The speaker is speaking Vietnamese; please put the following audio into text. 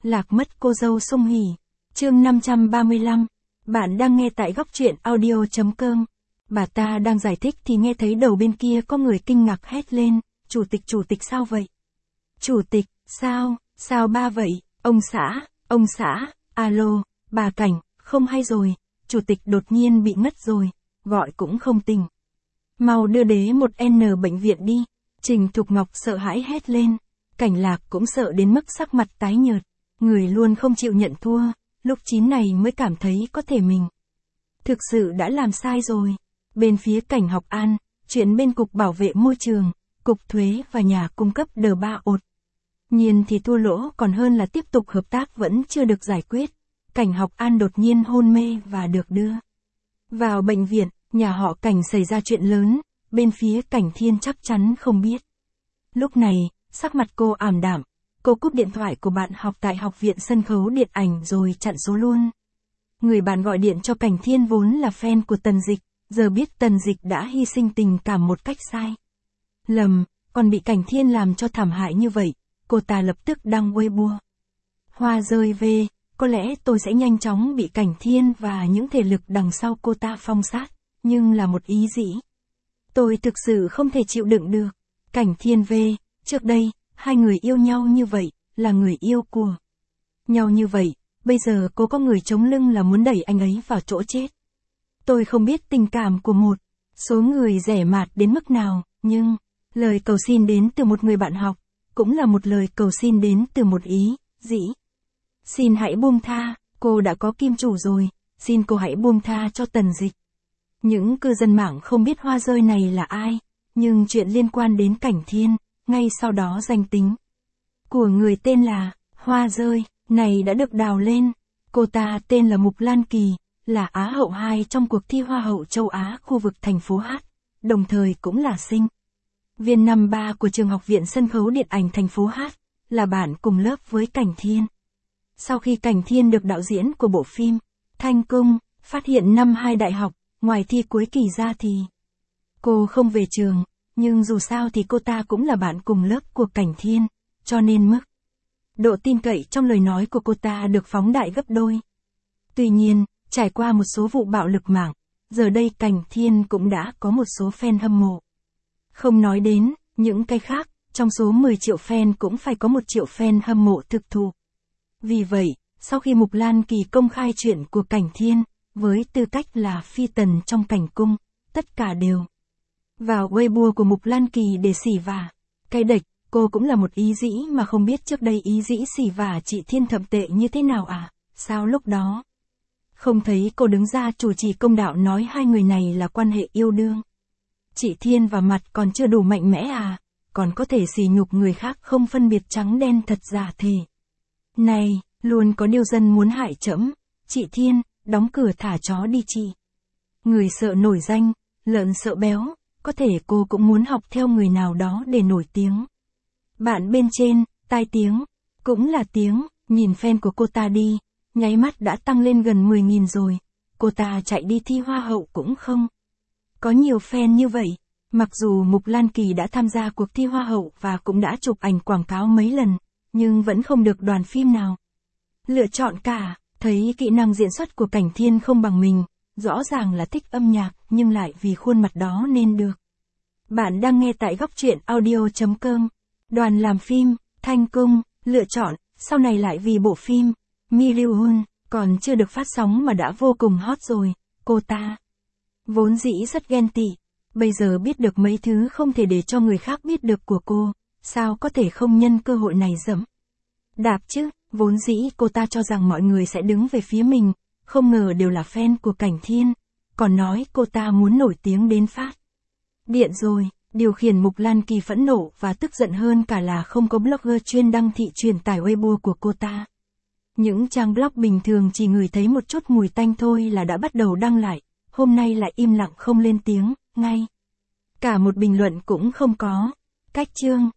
Lạc mất cô dâu Song Hỷ. Chương 535. Bạn đang nghe tại góc truyện audio.com. Bà ta đang giải thích thì nghe thấy đầu bên kia có người kinh ngạc hét lên, chủ tịch sao vậy? Chủ tịch, sao ba vậy? Ông xã, alo, bà Cảnh, không hay rồi, chủ tịch đột nhiên bị ngất rồi, gọi cũng không tỉnh. Mau đưa đế một N bệnh viện đi. Trình Thục Ngọc sợ hãi hét lên. Cảnh Lạc cũng sợ đến mức sắc mặt tái nhợt. Người luôn không chịu nhận thua, lúc chín này mới cảm thấy có thể mình thực sự đã làm sai rồi. Bên phía Cảnh Học An, chuyện bên Cục Bảo vệ Môi trường, Cục Thuế và nhà cung cấp D3 ột. Nhiên thì thua lỗ còn hơn là tiếp tục hợp tác vẫn chưa được giải quyết. Cảnh Học An đột nhiên hôn mê và được đưa vào bệnh viện. Nhà họ Cảnh xảy ra chuyện lớn, bên phía Cảnh Thiên chắc chắn không biết. Lúc này, sắc mặt cô ảm đạm, cô cúp điện thoại của bạn học tại Học viện Sân khấu Điện ảnh rồi chặn số luôn. Người bạn gọi điện cho Cảnh Thiên vốn là fan của Tần Dịch, giờ biết Tần Dịch đã hy sinh tình cảm một cách sai lầm, còn bị Cảnh Thiên làm cho thảm hại như vậy, cô ta lập tức đăng Weibo. Hoa rơi về, có lẽ tôi sẽ nhanh chóng bị Cảnh Thiên và những thể lực đằng sau cô ta phong sát, nhưng là một ý dĩ. Tôi thực sự không thể chịu đựng được. Cảnh Thiên về, trước đây, hai người yêu nhau như vậy, là người yêu của nhau như vậy, bây giờ cô có người chống lưng là muốn đẩy anh ấy vào chỗ chết. Tôi không biết tình cảm của một số người rẻ mạt đến mức nào, nhưng lời cầu xin đến từ một người bạn học, cũng là một lời cầu xin đến từ một ý dĩ. Xin hãy buông tha, cô đã có kim chủ rồi, xin cô hãy buông tha cho Tần Dịch. Những cư dân mạng không biết hoa rơi này là ai, nhưng chuyện liên quan đến Cảnh Thiên, ngay sau đó danh tính của người tên là Hoa Rơi này đã được đào lên. Cô ta tên là Mục Lan Kỳ, là Á hậu 2 trong cuộc thi Hoa hậu châu Á khu vực thành phố H, đồng thời cũng là sinh viên năm 3 của trường Học viện Sân khấu Điện ảnh thành phố H, là bạn cùng lớp với Cảnh Thiên. Sau khi Cảnh Thiên được đạo diễn của bộ phim Thanh Cung phát hiện năm 2 đại học, ngoài thi cuối kỳ ra thì cô không về trường, nhưng dù sao thì cô ta cũng là bạn cùng lớp của Cảnh Thiên, cho nên mức độ tin cậy trong lời nói của cô ta được phóng đại gấp đôi. Tuy nhiên, trải qua một số vụ bạo lực mạng, giờ đây Cảnh Thiên cũng đã có một số fan hâm mộ. Không nói đến những cái khác, trong số 10 triệu fan cũng phải có 1 triệu fan hâm mộ thực thụ. Vì vậy, sau khi Mục Lan Kỳ công khai chuyện của Cảnh Thiên, với tư cách là phi tần trong Cảnh Cung, tất cả đều vào Weibo của Mục Lan Kỳ để xỉ vả cái đệch. Cô cũng là một ý dĩ mà không biết trước đây ý dĩ xỉ vả chị Thiên thậm tệ như thế nào à, sao lúc đó không thấy cô đứng ra chủ trì công đạo nói hai người này là quan hệ yêu đương. Chị Thiên và mặt còn chưa đủ mạnh mẽ à, còn có thể sỉ nhục người khác không phân biệt trắng đen thật giả thề. Này, luôn có điều dân muốn hại trẫm. Chị Thiên, đóng cửa thả chó đi chị. Người sợ nổi danh, lợn sợ béo, có thể cô cũng muốn học theo người nào đó để nổi tiếng. Bạn bên trên, tai tiếng, cũng là tiếng, nhìn fan của cô ta đi, nháy mắt đã tăng lên gần 10.000 rồi. Cô ta chạy đi thi Hoa hậu cũng không có nhiều fan như vậy. Mặc dù Mục Lan Kỳ đã tham gia cuộc thi Hoa hậu và cũng đã chụp ảnh quảng cáo mấy lần, nhưng vẫn không được đoàn phim nào lựa chọn cả. Thấy kỹ năng diễn xuất của Cảnh Thiên không bằng mình, rõ ràng là thích âm nhạc nhưng lại vì khuôn mặt đó nên được. Bạn đang nghe tại góc truyện audio.com. Đoàn làm phim Thanh Cung lựa chọn, sau này lại vì bộ phim Miliun còn chưa được phát sóng mà đã vô cùng hot rồi. Cô ta vốn dĩ rất ghen tị, bây giờ biết được mấy thứ không thể để cho người khác biết được của cô, sao có thể không nhân cơ hội này dẫm đạp chứ. Vốn dĩ cô ta cho rằng mọi người sẽ đứng về phía mình, không ngờ đều là fan của Cảnh Thiên, còn nói cô ta muốn nổi tiếng đến phát điện rồi. Điều khiển Mục Lan Kỳ phẫn nộ và tức giận hơn cả là không có blogger chuyên đăng thị truyền tải Weibo của cô ta. Những trang blog bình thường chỉ ngửi thấy một chút mùi tanh thôi là đã bắt đầu đăng lại, hôm nay lại im lặng không lên tiếng, ngay cả một bình luận cũng không có. Cách chương